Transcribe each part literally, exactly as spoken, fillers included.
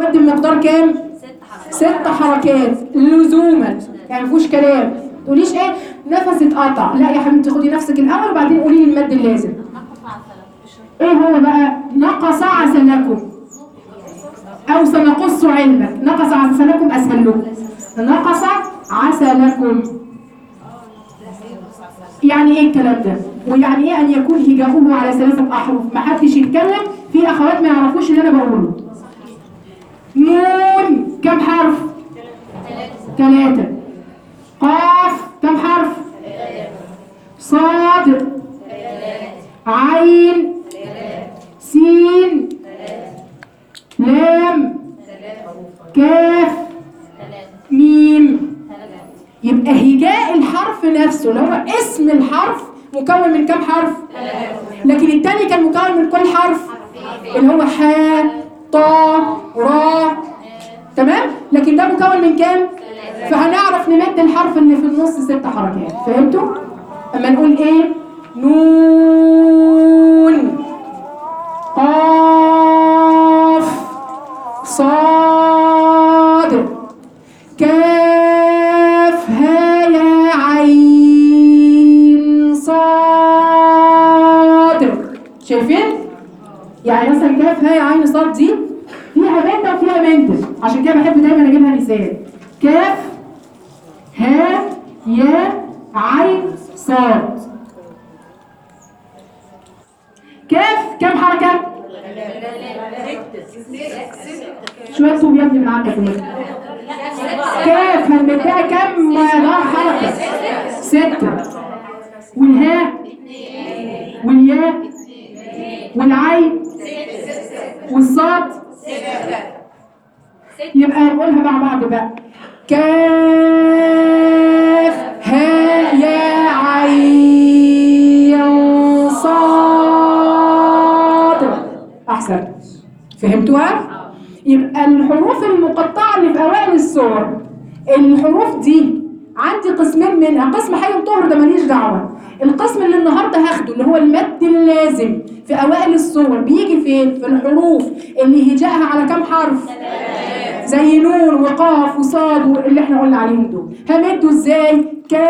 المد بمقدار كام؟ ست حركات لزوما، يعني مفيهوش كلام. ما تقوليش ايه نفسي اتقطع، لا يا حبيبتي خدي نفسك الاول وبعدين قولي لي المد اللازم. ايه هو بقى؟ نقص عسلكم او سنقص علمك. نقص عسلكم اسهل لكم. نقص عسلكم يعني ايه الكلام ده؟ ويعني ايه ان يكون هجاؤه على ثلاثه احرف؟ ما حدش يتكلم، في اخوات ما يعرفوش اللي انا بقوله. نون كم حرف؟ ثلاثة. قاف كم حرف؟ صاد عين سين لام كاف ميم. يبقى هجاء الحرف نفسه اللي هو اسم الحرف مكون من كم حرف؟ لكن الثاني كان مكون من كل حرف اللي هو حاء طا را، تمام؟ لكن ده مكون من كام؟ فهنعرف نمد الحرف اللي في النص ست حركات. فهمتوا؟ اما نقول ايه؟ نون قاف صاد كاف ها يا عين صاد. شايفين؟ يعني مثلا كاف ها يا عين صاد دي فيها مادة وفيها منتج، عشان كده بحب دايما اجيبها مثال. كاف ها يا عين صاد. كاف كم حركة؟ شوية صوب يا ابني من عندك. كاف هنمدها كم حركة؟ ستة. والهاء والياء والعين والصاد يبقى نقولها مع بعض بقى. كاف ها يا عين صاد. احسن. فهمتوها؟ يبقى الحروف المقطعه اللي في اوائل السور، الحروف دي عندي قسمين منها. قسم حي وطهر ده ماليش دعوه. القسم اللي النهارده هاخده اللي هو المد اللازم في اوائل السور بيجي فين؟ في الحروف اللي هجاءها على كم حرف؟ زي نون وقاف وصاد اللي احنا قلنا عليهم دول. همده ازاي؟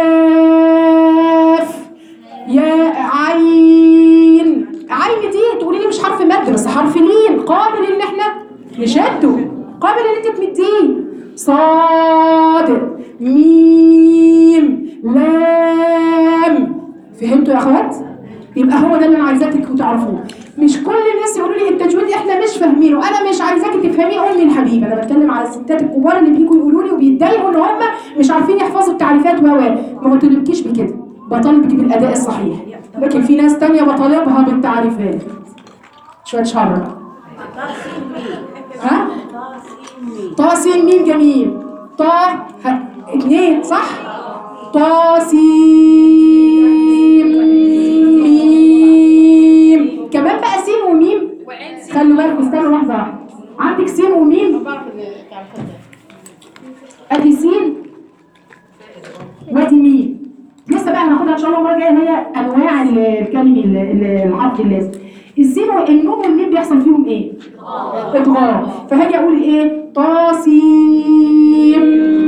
كاف يا عين. عين دي تقولي لي مش حرف مد بس حرف لين قابل ان احنا نشده، قابل ان انت تمديه. صاد ميم لام. فهمتوا يا اخوات؟ يبقى هو ده اللي انا عايزاكم تعرفوه. مش كل الناس يقولوا لي التجويد احنا مش فاهمينه. انا مش عايزاكي تفهميه امي الحبيبه. انا بتكلم على الستات الكبار اللي بيجوا يقولوا لي وبيتضايقوا ان هم مش عارفين يحفظوا التعريفات و ما بطالبكيش بكده، بطالبك بالاداء الصحيح. لكن في ناس تانية بطالبها بالتعريفات. شويه شر. ها؟ طا سين ميم. جميل. طا اثنين صح؟ طا سين ميم. كمان بقى سين وميم. خلوا بالكم استنوا لحظه واحده. عندك سين وميم. ادي سين وادي ميم. لسه بقى هناخدها ان شاء الله المره الجايه. هي انواع الكلمه الحرف اللازم. السين والنون والميم بيحصل فيهم ايه؟ ادغام. فهاجي اقول ايه؟ طا سين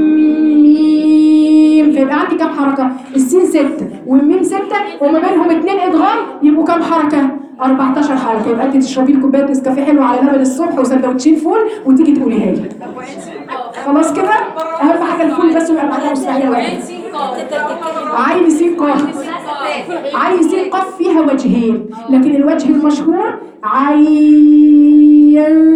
ميم. فيبقى عندي كام حركه؟ السين ستة والميم ستة وما بينهم اتنين ادغام، يبقوا كام حركه؟ أربعتاشر حركه. يبقى انت تشربي لي كوبايه نسكافيه حلو على لبن الصبح وسندوتشين فول وتيجي تقوليها لي. خلاص كده؟ اهم حاجه الفول بس ويبقى معانا مستحيل واحد. عين سين قاف. عين سين قاف فيها وجهين، لكن الوجه المشهور عين